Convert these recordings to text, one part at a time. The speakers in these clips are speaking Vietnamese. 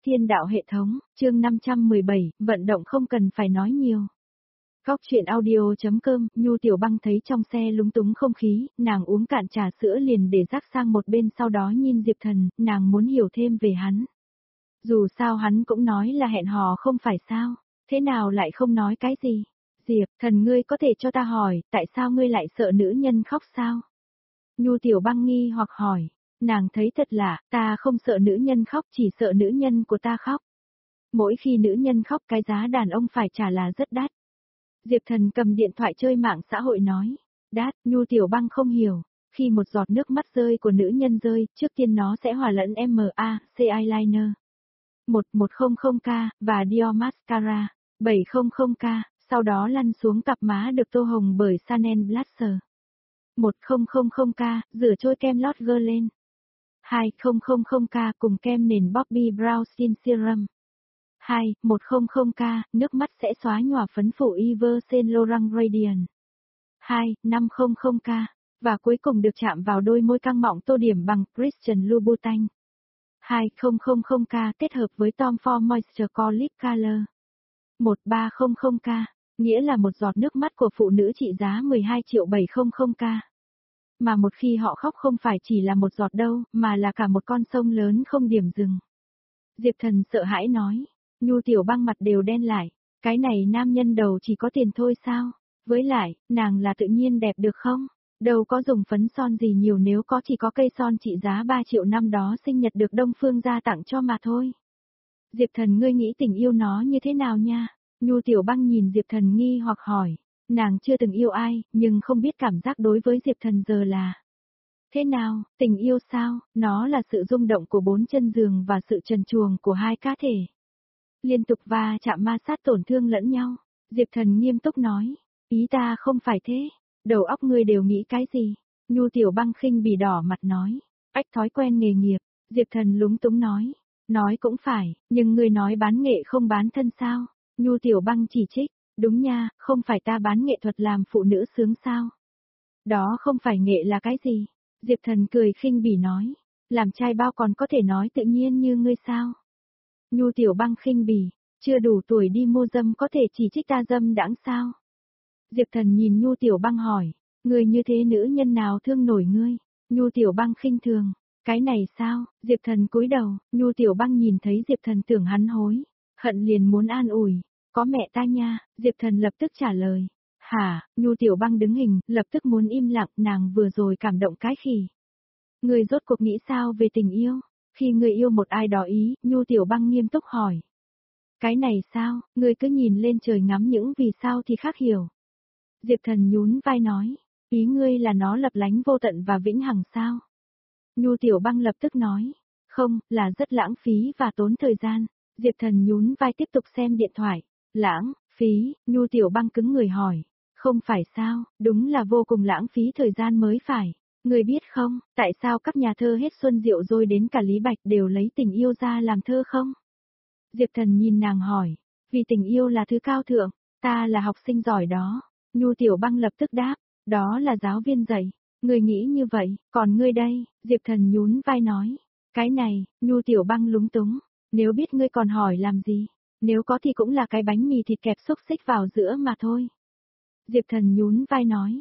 Thiên đạo hệ thống, chương 517, vận động không cần phải nói nhiều. Góc chuyện audio.com, Nhu Tiểu Băng thấy trong xe lúng túng không khí, nàng uống cạn trà sữa liền để rác sang một bên, sau đó nhìn Diệp Thần, nàng muốn hiểu thêm về hắn. Dù sao hắn cũng nói là hẹn hò không phải sao, thế nào lại không nói cái gì? Diệp Thần, ngươi có thể cho ta hỏi, tại sao ngươi lại sợ nữ nhân khóc sao? Nhu Tiểu Băng nghi hoặc hỏi. Nàng thấy thật lạ, ta không sợ nữ nhân khóc, chỉ sợ nữ nhân của ta khóc. Mỗi khi nữ nhân khóc cái giá đàn ông phải trả là rất đắt. Diệp Thần cầm điện thoại chơi mạng xã hội nói. Đắt, Nhu Tiểu Băng không hiểu. Khi một giọt nước mắt rơi của nữ nhân rơi, trước tiên nó sẽ hòa lẫn MAC eyeliner 110K và Dior mascara 700K, sau đó lăn xuống cặp má được tô hồng bởi Chanel Blusher 1000K, rửa trôi kem lót Guerlain 200K cùng kem nền Bobbi Brown Skin Serum 100K, nước mắt sẽ xóa nhòa phấn phủ Yves Saint Laurent Radiant 500K, và cuối cùng được chạm vào đôi môi căng mọng tô điểm bằng Christian Louboutin 200K kết hợp với Tom Ford Moisture Core Lip Color 1300K, nghĩa là một giọt nước mắt của phụ nữ trị giá 12.700K. Mà một khi họ khóc không phải chỉ là một giọt đâu, mà là cả một con sông lớn không điểm dừng. Diệp Thần sợ hãi nói, Nhu Tiểu Băng mặt đều đen lại, cái này nam nhân đầu chỉ có tiền thôi sao? Với lại, nàng là tự nhiên đẹp được không? Đâu có dùng phấn son gì nhiều, nếu có chỉ có cây son trị giá 3 triệu năm đó sinh nhật được Đông Phương gia tặng cho mà thôi. Diệp Thần, ngươi nghĩ tình yêu nó như thế nào nha? Nhu Tiểu Băng nhìn Diệp Thần nghi hoặc hỏi. Nàng chưa từng yêu ai, nhưng không biết cảm giác đối với Diệp Thần giờ là thế nào. Tình yêu sao? Nó là sự rung động của bốn chân giường và sự trần truồng của hai cá thể. Liên tục va chạm ma sát tổn thương lẫn nhau. Diệp Thần nghiêm túc nói. Ý ta không phải thế. Đầu óc ngươi đều nghĩ cái gì? Nhu Tiểu Băng khinh bỉ đỏ mặt nói. Ách, thói quen nghề nghiệp. Diệp Thần lúng túng nói. Nói cũng phải, nhưng ngươi nói bán nghệ không bán thân sao? Nhu Tiểu Băng chỉ trích. Đúng nha, không phải ta bán nghệ thuật làm phụ nữ sướng sao? Đó không phải nghệ là cái gì? Diệp Thần cười khinh bỉ nói. Làm trai bao còn có thể nói tự nhiên như ngươi sao? Nhu Tiểu Băng khinh bỉ. Chưa đủ tuổi đi mua dâm có thể chỉ trích ta dâm đãng sao? Diệp Thần nhìn Nhu Tiểu Băng hỏi. Ngươi như thế nữ nhân nào thương nổi ngươi? Nhu Tiểu Băng khinh thường. Cái này sao? Diệp Thần cúi đầu. Nhu Tiểu Băng nhìn thấy Diệp Thần tưởng hắn hối hận liền muốn an ủi. Có mẹ ta nha, Diệp Thần lập tức trả lời. Hả? Nhu Tiểu Băng đứng hình, lập tức muốn im lặng, nàng vừa rồi cảm động cái khỉ. Người rốt cuộc nghĩ sao về tình yêu? Khi người yêu một ai đó ý, Nhu Tiểu Băng nghiêm túc hỏi. Cái này sao, người cứ nhìn lên trời ngắm những vì sao thì khác hiểu. Diệp Thần nhún vai nói, ý ngươi là nó lập lánh vô tận và vĩnh hằng sao? Nhu Tiểu Băng lập tức nói, không, là rất lãng phí và tốn thời gian. Diệp Thần nhún vai tiếp tục xem điện thoại. Lãng phí, Nhu Tiểu Băng cứng người hỏi. Không phải sao, đúng là vô cùng lãng phí thời gian mới phải. Người biết không, tại sao các nhà thơ hết xuân diệu rồi đến cả Lý Bạch đều lấy tình yêu ra làm thơ không? Diệp Thần nhìn nàng hỏi. Vì tình yêu là thứ cao thượng, ta là học sinh giỏi đó. Nhu Tiểu Băng lập tức đáp. Đó là giáo viên dạy. Người nghĩ như vậy, còn ngươi đây? Diệp Thần nhún vai nói. Cái này, Nhu Tiểu Băng lúng túng. Nếu biết ngươi còn hỏi làm gì? Nếu có thì cũng là cái bánh mì thịt kẹp xúc xích vào giữa mà thôi. Diệp Thần nhún vai nói.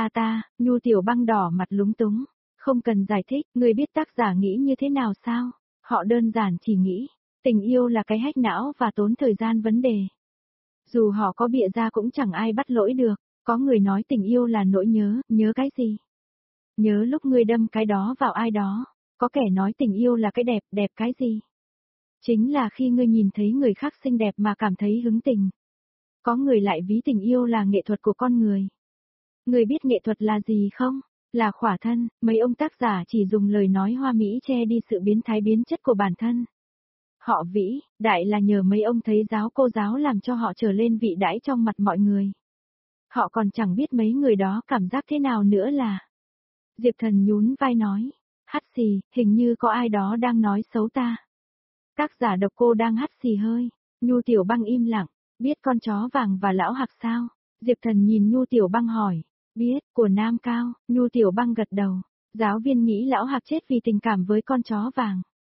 Nhu Tiểu Băng đỏ mặt lúng túng. Không cần giải thích, người biết tác giả nghĩ như thế nào sao? Họ đơn giản chỉ nghĩ, tình yêu là cái hack não và tốn thời gian vấn đề. Dù họ có bịa ra cũng chẳng ai bắt lỗi được. Có người nói tình yêu là nỗi nhớ, nhớ cái gì? Nhớ lúc ngươi đâm cái đó vào ai đó. Có kẻ nói tình yêu là cái đẹp, đẹp cái gì? Chính là khi ngươi nhìn thấy người khác xinh đẹp mà cảm thấy hứng tình. Có người lại ví tình yêu là nghệ thuật của con người. Người biết nghệ thuật là gì không? Là khỏa thân, mấy ông tác giả chỉ dùng lời nói hoa mỹ che đi sự biến thái biến chất của bản thân. Họ vĩ, đại là nhờ mấy ông thầy giáo cô giáo làm cho họ trở lên vị đãi trong mặt mọi người. Họ còn chẳng biết mấy người đó cảm giác thế nào nữa là. Diệp Thần nhún vai nói, hắt xì, hình như có ai đó đang nói xấu ta. Tác giả độc cô đang hắt xì hơi. Nhu Tiểu Băng im lặng. Biết con chó vàng và lão hạc sao? Diệp Thần nhìn Nhu Tiểu Băng hỏi. Biết, của Nam Cao. Nhu Tiểu Băng gật đầu. Giáo viên nghĩ lão hạc chết vì tình cảm với con chó vàng.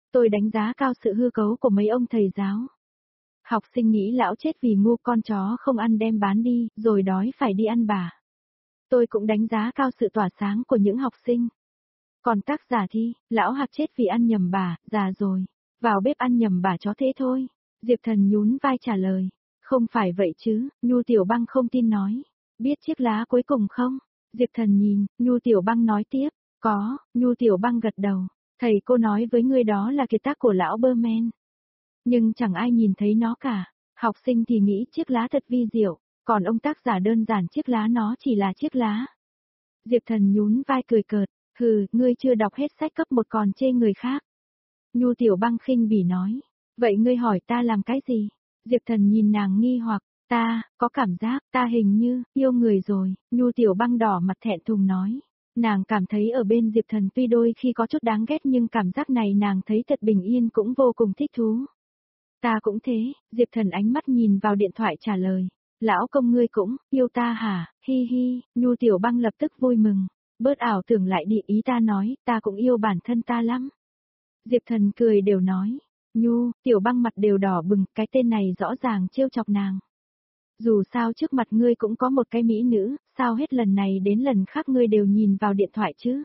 Tôi đánh giá cao sự hư cấu của mấy ông thầy giáo. Học sinh nghĩ lão chết vì ngu, con chó không ăn đem bán đi, rồi đói phải đi ăn bà. Tôi cũng đánh giá cao sự tỏa sáng của những học sinh. Còn tác giả thì, lão Hạc chết vì ăn nhầm bà, già rồi. Vào bếp ăn nhầm bà chó thế thôi. Diệp Thần nhún vai trả lời. Không phải vậy chứ, Nhu Tiểu Băng không tin nói. Biết chiếc lá cuối cùng không? Diệp Thần nhìn, Nhu Tiểu Băng nói tiếp. Có, Nhu Tiểu Băng gật đầu. Thầy cô nói với ngươi đó là kiệt tác của lão Berman. Nhưng chẳng ai nhìn thấy nó cả. Học sinh thì nghĩ chiếc lá thật vi diệu, còn ông tác giả đơn giản chiếc lá nó chỉ là chiếc lá. Diệp Thần nhún vai cười cợt. Hừ, ngươi chưa đọc hết sách cấp 1 còn chê người khác. Nhu Tiểu Băng khinh bỉ nói. Vậy ngươi hỏi ta làm cái gì? Diệp Thần nhìn nàng nghi hoặc. Ta, có cảm giác, ta hình như, yêu người rồi. Nhu Tiểu Băng đỏ mặt thẹn thùng nói. Nàng cảm thấy ở bên Diệp Thần tuy đôi khi có chút đáng ghét nhưng cảm giác này nàng thấy thật bình yên cũng vô cùng thích thú. Ta cũng thế, Diệp Thần ánh mắt nhìn vào điện thoại trả lời. Lão công ngươi cũng, yêu ta hả, hi hi, Nhu Tiểu Băng lập tức vui mừng. Bớt ảo tưởng lại đi, ý ta nói, ta cũng yêu bản thân ta lắm. Diệp Thần cười đều nói. Nhu, Tiểu Băng mặt đều đỏ bừng, cái tên này rõ ràng trêu chọc nàng. Dù sao trước mặt ngươi cũng có một cái mỹ nữ, sao hết lần này đến lần khác ngươi đều nhìn vào điện thoại chứ?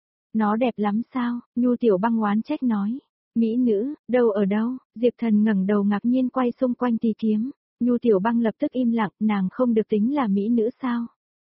Nó đẹp lắm sao? Nhu Tiểu Băng oán trách nói. Mỹ nữ, đâu ở đâu? Diệp Thần ngẩng đầu ngạc nhiên quay xung quanh tìm kiếm. Nhu Tiểu Băng lập tức im lặng, nàng không được tính là mỹ nữ sao?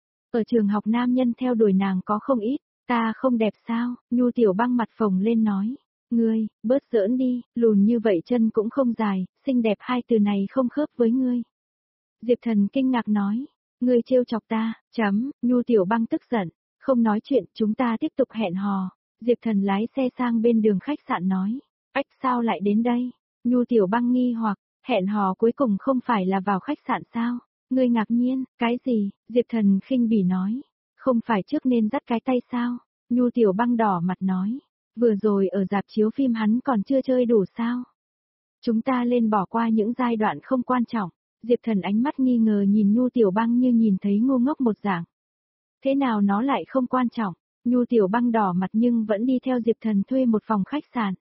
Ở trường học nam nhân theo đuổi nàng có không ít, ta không đẹp sao? Nhu Tiểu Băng mặt phồng lên nói. Ngươi, bớt giỡn đi, lùn như vậy chân cũng không dài, xinh đẹp hai từ này không khớp với ngươi. Diệp Thần kinh ngạc nói. Ngươi trêu chọc ta, Nhu Tiểu Băng tức giận. Không nói chuyện, chúng ta tiếp tục hẹn hò. Diệp Thần lái xe sang bên đường khách sạn nói. Ách sao lại đến đây? Nhu Tiểu Băng nghi hoặc, hẹn hò cuối cùng không phải là vào khách sạn sao? Ngươi ngạc nhiên, cái gì? Diệp Thần khinh bỉ nói. Không phải trước nên dắt cái tay sao? Nhu Tiểu Băng đỏ mặt nói. Vừa rồi ở rạp chiếu phim hắn còn chưa chơi đủ sao? Chúng ta lên bỏ qua những giai đoạn không quan trọng. Diệp Thần ánh mắt nghi ngờ nhìn Nhu Tiểu Băng như nhìn thấy ngu ngốc một dạng. Thế nào nó lại không quan trọng? Nhu Tiểu Băng đỏ mặt nhưng vẫn đi theo Diệp Thần thuê một phòng khách sạn.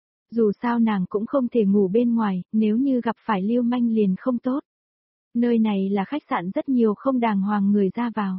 Dù sao nàng cũng không thể ngủ bên ngoài, nếu như gặp phải lưu manh liền không tốt. Nơi này là khách sạn rất nhiều không đàng hoàng người ra vào.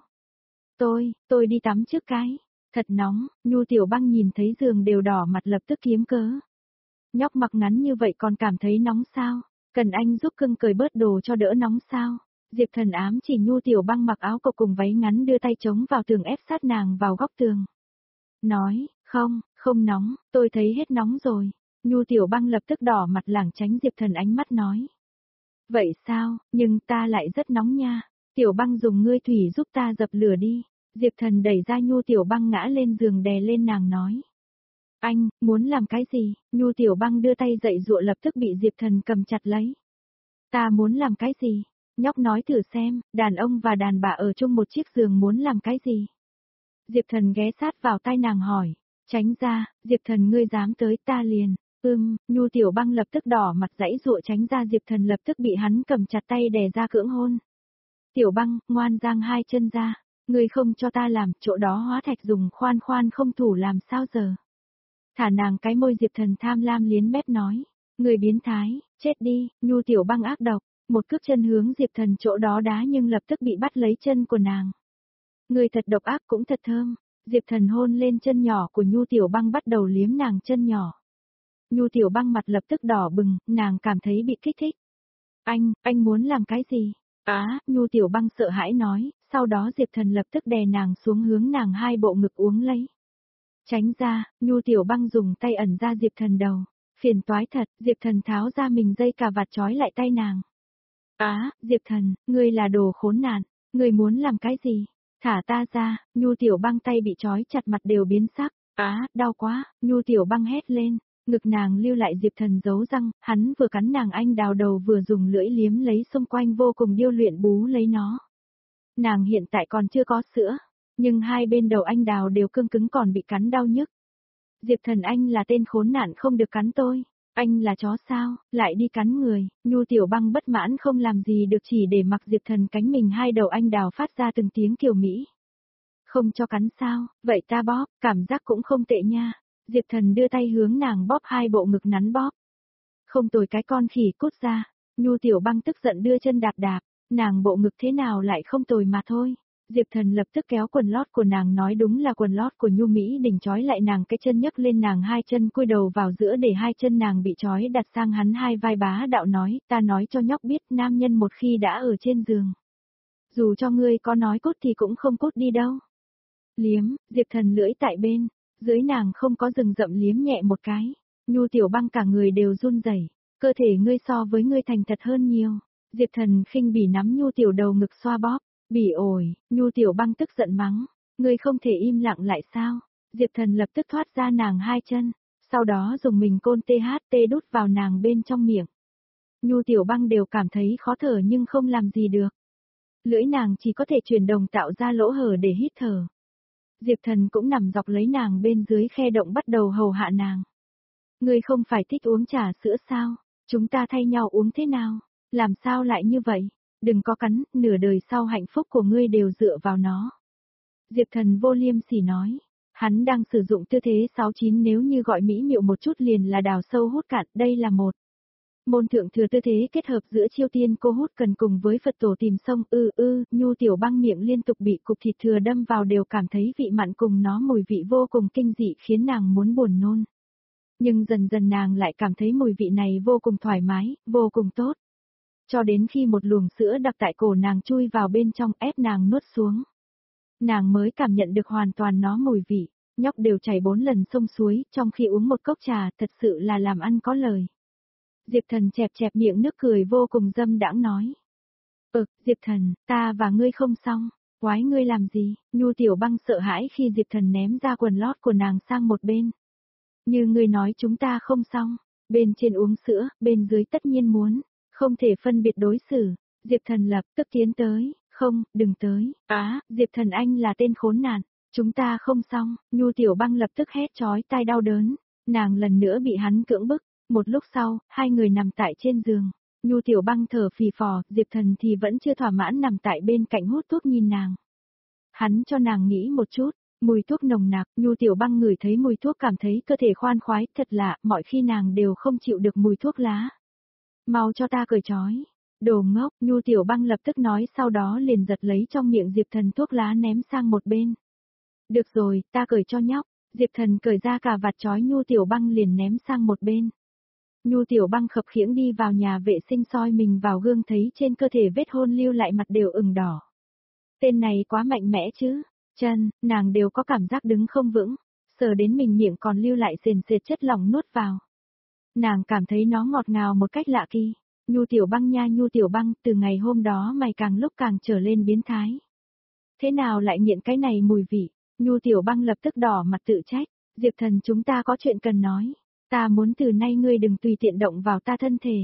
Tôi đi tắm trước cái. Thật nóng, Nhu Tiểu Băng nhìn thấy giường đều đỏ mặt lập tức kiếm cớ. Nhóc mặc ngắn như vậy còn cảm thấy nóng sao? Cần anh giúp cưng cởi bớt đồ cho đỡ nóng sao? Diệp Thần ám chỉ Nhu Tiểu Băng mặc áo cộc cùng váy ngắn đưa tay chống vào tường ép sát nàng vào góc tường. Nói, không nóng, tôi thấy hết nóng rồi. Nhu Tiểu Băng lập tức đỏ mặt lảng tránh Diệp Thần ánh mắt nói. Vậy sao, nhưng ta lại rất nóng nha. Tiểu Băng dùng ngươi thủy giúp ta dập lửa đi. Diệp Thần đẩy ra Nhu Tiểu Băng ngã lên giường đè lên nàng nói. Anh, muốn làm cái gì? Nhu Tiểu Băng đưa tay dậy dụa lập tức bị Diệp Thần cầm chặt lấy. Ta muốn làm cái gì? Nhóc nói thử xem, đàn ông và đàn bà ở chung một chiếc giường muốn làm cái gì? Diệp Thần ghé sát vào tai nàng hỏi. Tránh ra, Diệp Thần ngươi dám tới ta liền. Nhu Tiểu Băng lập tức đỏ mặt giãy dụa tránh ra Diệp Thần lập tức bị hắn cầm chặt tay đè ra cưỡng hôn. Tiểu Băng, ngoan giang hai chân ra. Ngươi không cho ta làm, chỗ đó hóa thạch dùng khoan không thủ làm sao giờ? Thả nàng cái môi Diệp Thần tham lam liến mép nói. Người biến thái, chết đi, Nhu Tiểu Băng ác độc, một cước chân hướng Diệp Thần chỗ đó đá nhưng lập tức bị bắt lấy chân của nàng. Người thật độc ác cũng thật thơm, Diệp Thần hôn lên chân nhỏ của Nhu Tiểu Băng bắt đầu liếm nàng chân nhỏ. Nhu Tiểu Băng mặt lập tức đỏ bừng, nàng cảm thấy bị kích thích. Anh muốn làm cái gì? Nhu Tiểu Băng sợ hãi nói, sau đó Diệp Thần lập tức đè nàng xuống hướng nàng hai bộ ngực uống lấy. Tránh ra, Nhu Tiểu Băng dùng tay ẩn ra Diệp Thần đầu. Phiền toái thật, Diệp Thần tháo ra mình dây cà vạt trói lại tay nàng. Diệp Thần, ngươi là đồ khốn nạn, ngươi muốn làm cái gì? Thả ta ra, Nhu Tiểu Băng tay bị trói chặt mặt đều biến sắc. Đau quá, Nhu Tiểu Băng hét lên, ngực nàng lưu lại Diệp Thần giấu răng, hắn vừa cắn nàng anh đào đầu vừa dùng lưỡi liếm lấy xung quanh vô cùng điêu luyện bú lấy nó. Nàng hiện tại còn chưa có sữa, nhưng hai bên đầu anh đào đều cương cứng còn bị cắn đau nhức. Diệp Thần anh là tên khốn nạn không được cắn tôi. Anh là chó sao, lại đi cắn người. Nhu Tiểu Băng bất mãn không làm gì được chỉ để mặc Diệp Thần cánh mình hai đầu anh đào phát ra từng tiếng kiều mỹ. Không cho cắn sao, vậy ta bóp, cảm giác cũng không tệ nha. Diệp Thần đưa tay hướng nàng bóp hai bộ ngực nắn bóp. Không tồi cái con khỉ cút ra. Nhu Tiểu Băng tức giận đưa chân đạp đạp, nàng bộ ngực thế nào lại không tồi mà thôi. Diệp Thần lập tức kéo quần lót của nàng, nói đúng là quần lót của Nhu Mỹ Đình, trói lại nàng cái chân, nhấc lên nàng hai chân, cúi đầu vào giữa để hai chân nàng bị trói đặt sang hắn hai vai, bá đạo nói, ta nói cho nhóc biết, nam nhân một khi đã ở trên giường, dù cho ngươi có nói cút thì cũng không cút đi đâu. Liếm, Diệp Thần lưỡi tại bên, dưới nàng không có rừng rậm liếm nhẹ một cái. Nhu Tiểu Băng cả người đều run rẩy, cơ thể ngươi so với ngươi thành thật hơn nhiều. Diệp Thần khinh bỉ nắm Nhu Tiểu đầu ngực xoa bóp, bỉ ổi, Nhu Tiểu Băng tức giận mắng, ngươi không thể im lặng lại sao? Diệp Thần lập tức thoát ra nàng hai chân, sau đó dùng mình côn THT đút vào nàng bên trong miệng. Nhu Tiểu Băng đều cảm thấy khó thở nhưng không làm gì được. Lưỡi nàng chỉ có thể chuyển động tạo ra lỗ hở để hít thở. Diệp Thần cũng nằm dọc lấy nàng bên dưới khe động bắt đầu hầu hạ nàng. Ngươi không phải thích uống trà sữa sao? Chúng ta thay nhau uống thế nào? Làm sao lại như vậy? Đừng có cắn, nửa đời sau hạnh phúc của ngươi đều dựa vào nó. Diệp Thần vô liêm sỉ nói. Hắn đang sử dụng tư thế 69, nếu như gọi mỹ miệu một chút liền là đào sâu hút cạn, đây là một môn thượng thừa tư thế kết hợp giữa chiêu tiên cô hút cần cùng với Phật tổ tìm sông. Nhu Tiểu Băng miệng liên tục bị cục thịt thừa đâm vào, đều cảm thấy vị mặn cùng nó mùi vị vô cùng kinh dị, khiến nàng muốn buồn nôn. Nhưng dần dần nàng lại cảm thấy mùi vị này vô cùng thoải mái, vô cùng tốt. Cho đến khi một luồng sữa đặc tại cổ nàng chui vào bên trong, ép nàng nuốt xuống. Nàng mới cảm nhận được hoàn toàn nó mùi vị. Nhóc đều chảy 4 lần sông suối, trong khi uống một cốc trà, thật sự là làm ăn có lời. Diệp Thần chẹp chẹp miệng nước cười vô cùng dâm đãng nói. Diệp Thần, ta và ngươi không xong, quái ngươi làm gì? Nhu Tiểu Băng sợ hãi khi Diệp Thần ném ra quần lót của nàng sang một bên. Như ngươi nói chúng ta không xong, bên trên uống sữa, bên dưới tất nhiên muốn, không thể phân biệt đối xử. Diệp Thần lập tức tiến tới, không, đừng tới, Diệp Thần anh là tên khốn nạn, chúng ta không xong. Nhu Tiểu Băng lập tức hét chói tai đau đớn, nàng lần nữa bị hắn cưỡng bức. Một lúc sau, hai người nằm tại trên giường. Nhu Tiểu Băng thở phì phò, Diệp Thần thì vẫn chưa thỏa mãn nằm tại bên cạnh hút thuốc nhìn nàng. Hắn cho nàng nghĩ một chút, mùi thuốc nồng nặc, Nhu Tiểu Băng ngửi thấy mùi thuốc cảm thấy cơ thể khoan khoái, thật lạ, mọi khi nàng đều không chịu được mùi thuốc lá. Mau cho ta cởi trói. Đồ ngốc, Nhu Tiểu Băng lập tức nói, sau đó liền giật lấy trong miệng Diệp Thần thuốc lá ném sang một bên. Được rồi, ta cởi cho nhóc. Diệp Thần cởi ra cả vạt trói, Nhu Tiểu Băng liền ném sang một bên. Nhu Tiểu Băng khập khiễng đi vào nhà vệ sinh, soi mình vào gương thấy trên cơ thể vết hôn lưu lại, mặt đều ửng đỏ. Tên này quá mạnh mẽ chứ, chân, nàng đều có cảm giác đứng không vững, sờ đến mình miệng còn lưu lại sền sệt chất lỏng nuốt vào. Nàng cảm thấy nó ngọt ngào một cách lạ kỳ. Nhu Tiểu Băng nha, Nhu Tiểu Băng, từ ngày hôm đó mày càng lúc càng trở lên biến thái. Thế nào lại nghiện cái này mùi vị? Nhu Tiểu Băng lập tức đỏ mặt tự trách. Diệp Thần, chúng ta có chuyện cần nói. Ta muốn từ nay ngươi đừng tùy tiện động vào ta thân thể.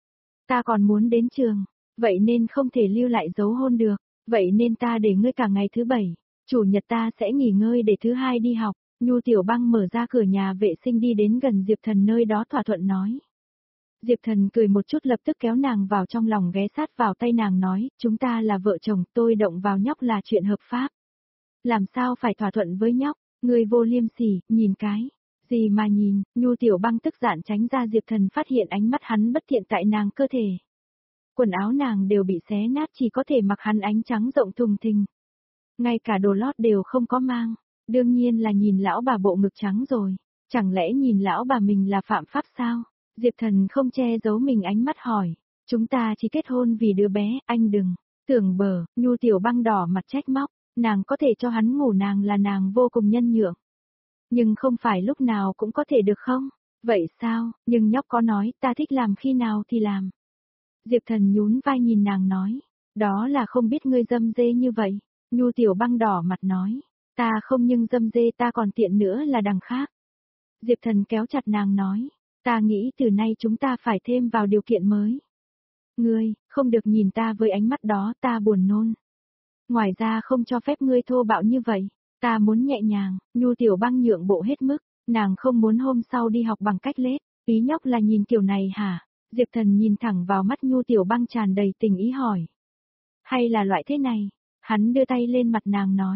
Ta còn muốn đến trường, vậy nên không thể lưu lại dấu hôn được, vậy nên ta để ngươi cả ngày thứ 7, chủ nhật ta sẽ nghỉ ngơi để thứ 2 đi học. Nhu Tiểu Băng mở ra cửa nhà vệ sinh đi đến gần Diệp Thần nơi đó thỏa thuận nói. Diệp Thần cười một chút lập tức kéo nàng vào trong lòng, ghé sát vào tay nàng nói, chúng ta là vợ chồng, tôi động vào nhóc là chuyện hợp pháp. Làm sao phải thỏa thuận với nhóc, ngươi vô liêm sỉ, nhìn cái. Gì mà nhìn, Nhu Tiểu Băng tức giận tránh ra. Diệp Thần phát hiện ánh mắt hắn bất thiện tại nàng cơ thể. Quần áo nàng đều bị xé nát, chỉ có thể mặc hắn ánh trắng rộng thùng thình. Ngay cả đồ lót đều không có mang, đương nhiên là nhìn lão bà bộ ngực trắng rồi, chẳng lẽ nhìn lão bà mình là phạm pháp sao? Diệp Thần không che giấu mình ánh mắt hỏi, chúng ta chỉ kết hôn vì đứa bé, anh đừng tưởng bờ. Nhu Tiểu Băng đỏ mặt trách móc, nàng có thể cho hắn ngủ, nàng là nàng vô cùng nhân nhượng. Nhưng không phải lúc nào cũng có thể được không? Vậy sao, nhưng nhóc có nói ta thích làm khi nào thì làm. Diệp Thần nhún vai nhìn nàng nói, đó là không biết ngươi dâm dê như vậy. Nhu Tiểu Băng đỏ mặt nói, ta không nhưng dâm dê, ta còn tiện nữa là đằng khác. Diệp Thần kéo chặt nàng nói, ta nghĩ từ nay chúng ta phải thêm vào điều kiện mới. Ngươi, không được nhìn ta với ánh mắt đó, ta buồn nôn. Ngoài ra không cho phép ngươi thô bạo như vậy. Ta muốn nhẹ nhàng. Nhu Tiểu Băng nhượng bộ hết mức, nàng không muốn hôm sau đi học bằng cách lết. Ý nhóc là nhìn kiểu này hả? Diệp Thần nhìn thẳng vào mắt Nhu Tiểu Băng tràn đầy tình ý hỏi. Hay là loại thế này? Hắn đưa tay lên mặt nàng nói.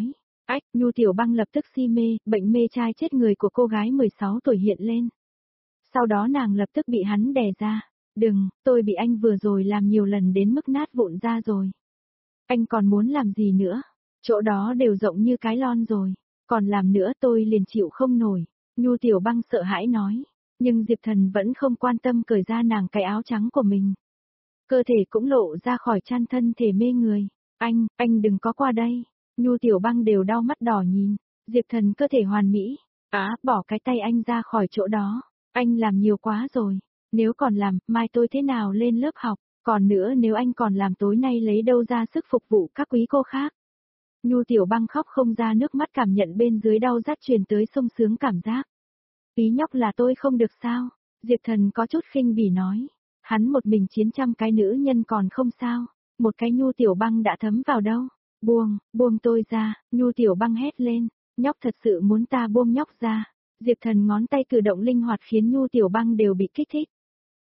Ách, Nhu Tiểu Băng lập tức si mê, bệnh mê trai chết người của cô gái 16 tuổi hiện lên. Sau đó nàng lập tức bị hắn đè ra. Đừng, tôi bị anh vừa rồi làm nhiều lần đến mức nát vụn ra rồi. Anh còn muốn làm gì nữa? Chỗ đó đều rộng như cái lon rồi. Còn làm nữa tôi liền chịu không nổi. Nhu Tiểu Băng sợ hãi nói. Nhưng Diệp Thần vẫn không quan tâm cởi ra nàng cái áo trắng của mình. Cơ thể cũng lộ ra khỏi chăn thân thể mê người. Anh đừng có qua đây. Nhu Tiểu Băng đều đau mắt đỏ nhìn. Diệp Thần cơ thể hoàn mỹ. Bỏ cái tay anh ra khỏi chỗ đó. Anh làm nhiều quá rồi. Nếu còn làm, mai tôi thế nào lên lớp học. Còn nữa nếu anh còn làm tối nay lấy đâu ra sức phục vụ các quý cô khác. Nhu Tiểu Băng khóc không ra nước mắt cảm nhận bên dưới đau rát truyền tới sung sướng cảm giác. Ý nhóc là tôi không được sao? Diệp Thần có chút khinh bỉ nói. Hắn một mình chiến trăm cái nữ nhân còn không sao. Một cái Nhu Tiểu Băng đã thấm vào đâu. Buông tôi ra, Nhu Tiểu Băng hét lên. Nhóc thật sự muốn ta buông nhóc ra. Diệp Thần ngón tay cử động linh hoạt khiến Nhu Tiểu Băng đều bị kích thích.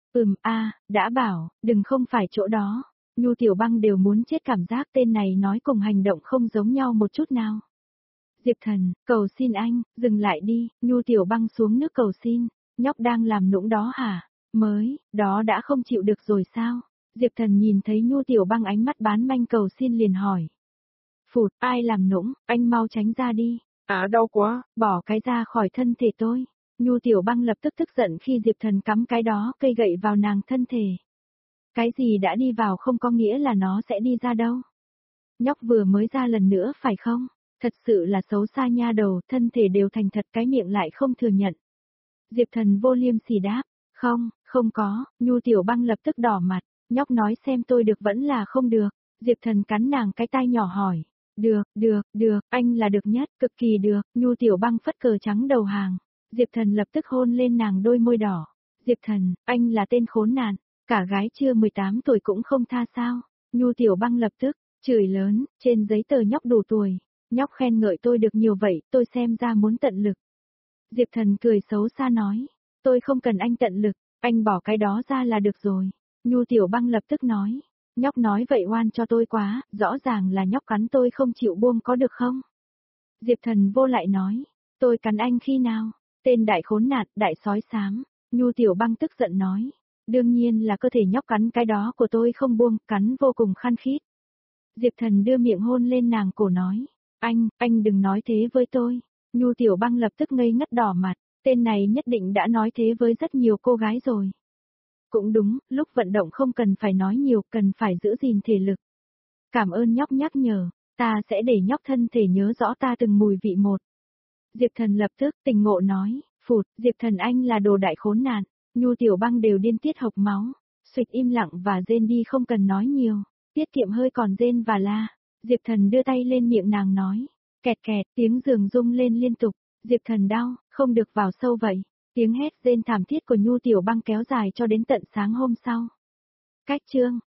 Đã bảo, đừng không phải chỗ đó. Nhu Tiểu Băng đều muốn chết cảm giác tên này nói cùng hành động không giống nhau một chút nào. Diệp Thần, cầu xin anh, dừng lại đi, Nhu Tiểu Băng xuống nước cầu xin, nhóc đang làm nũng đó hả? Đó đã không chịu được rồi sao? Diệp Thần nhìn thấy Nhu Tiểu Băng ánh mắt bán manh cầu xin liền hỏi. Phụt, ai làm nũng, anh mau tránh ra đi. Đau quá, bỏ cái ra khỏi thân thể tôi. Nhu Tiểu Băng lập tức tức giận khi Diệp Thần cắm cái đó cây gậy vào nàng thân thể. Cái gì đã đi vào không có nghĩa là nó sẽ đi ra đâu. Nhóc vừa mới ra lần nữa phải không? Thật sự là xấu xa nha đầu, thân thể đều thành thật cái miệng lại không thừa nhận. Diệp Thần vô liêm sỉ đáp, không có, Nhu Tiểu Băng lập tức đỏ mặt, nhóc nói xem tôi được vẫn là không được. Diệp Thần cắn nàng cái tai nhỏ hỏi, được, anh là được nhất, cực kỳ được, Nhu Tiểu Băng phất cờ trắng đầu hàng. Diệp Thần lập tức hôn lên nàng đôi môi đỏ. Diệp Thần, anh là tên khốn nạn, cả gái chưa 18 tuổi cũng không tha sao. Nhu Tiểu Băng lập tức, chửi lớn, trên giấy tờ nhóc đủ tuổi. Nhóc khen ngợi tôi được nhiều vậy, tôi xem ra muốn tận lực. Diệp Thần cười xấu xa nói, tôi không cần anh tận lực, anh bỏ cái đó ra là được rồi. Nhu Tiểu Băng lập tức nói, nhóc nói vậy oan cho tôi quá, rõ ràng là nhóc cắn tôi không chịu buông có được không? Diệp Thần vô lại nói, tôi cắn anh khi nào? Tên đại khốn nạn, đại sói xám. Nhu Tiểu Băng tức giận nói, đương nhiên là cơ thể nhóc cắn cái đó của tôi không buông, cắn vô cùng khăn khít. Diệp Thần đưa miệng hôn lên nàng cổ nói, anh đừng nói thế với tôi. Nhu Tiểu Băng lập tức ngây ngất đỏ mặt, tên này nhất định đã nói thế với rất nhiều cô gái rồi. Cũng đúng, lúc vận động không cần phải nói nhiều, cần phải giữ gìn thể lực. Cảm ơn nhóc nhắc nhở, ta sẽ để nhóc thân thể nhớ rõ ta từng mùi vị một. Diệp Thần lập tức tỉnh ngộ nói, phụt, Diệp Thần anh là đồ đại khốn nạn. Nhu Tiểu Băng đều điên tiết hộc máu, suýt im lặng và rên đi không cần nói nhiều, tiết kiệm hơi còn rên và la. Diệp Thần đưa tay lên miệng nàng nói, kẹt kẹt, tiếng giường rung lên liên tục. Diệp Thần đau, không được vào sâu vậy. Tiếng hét rên thảm thiết của Nhu Tiểu Băng kéo dài cho đến tận sáng hôm sau. Cách chương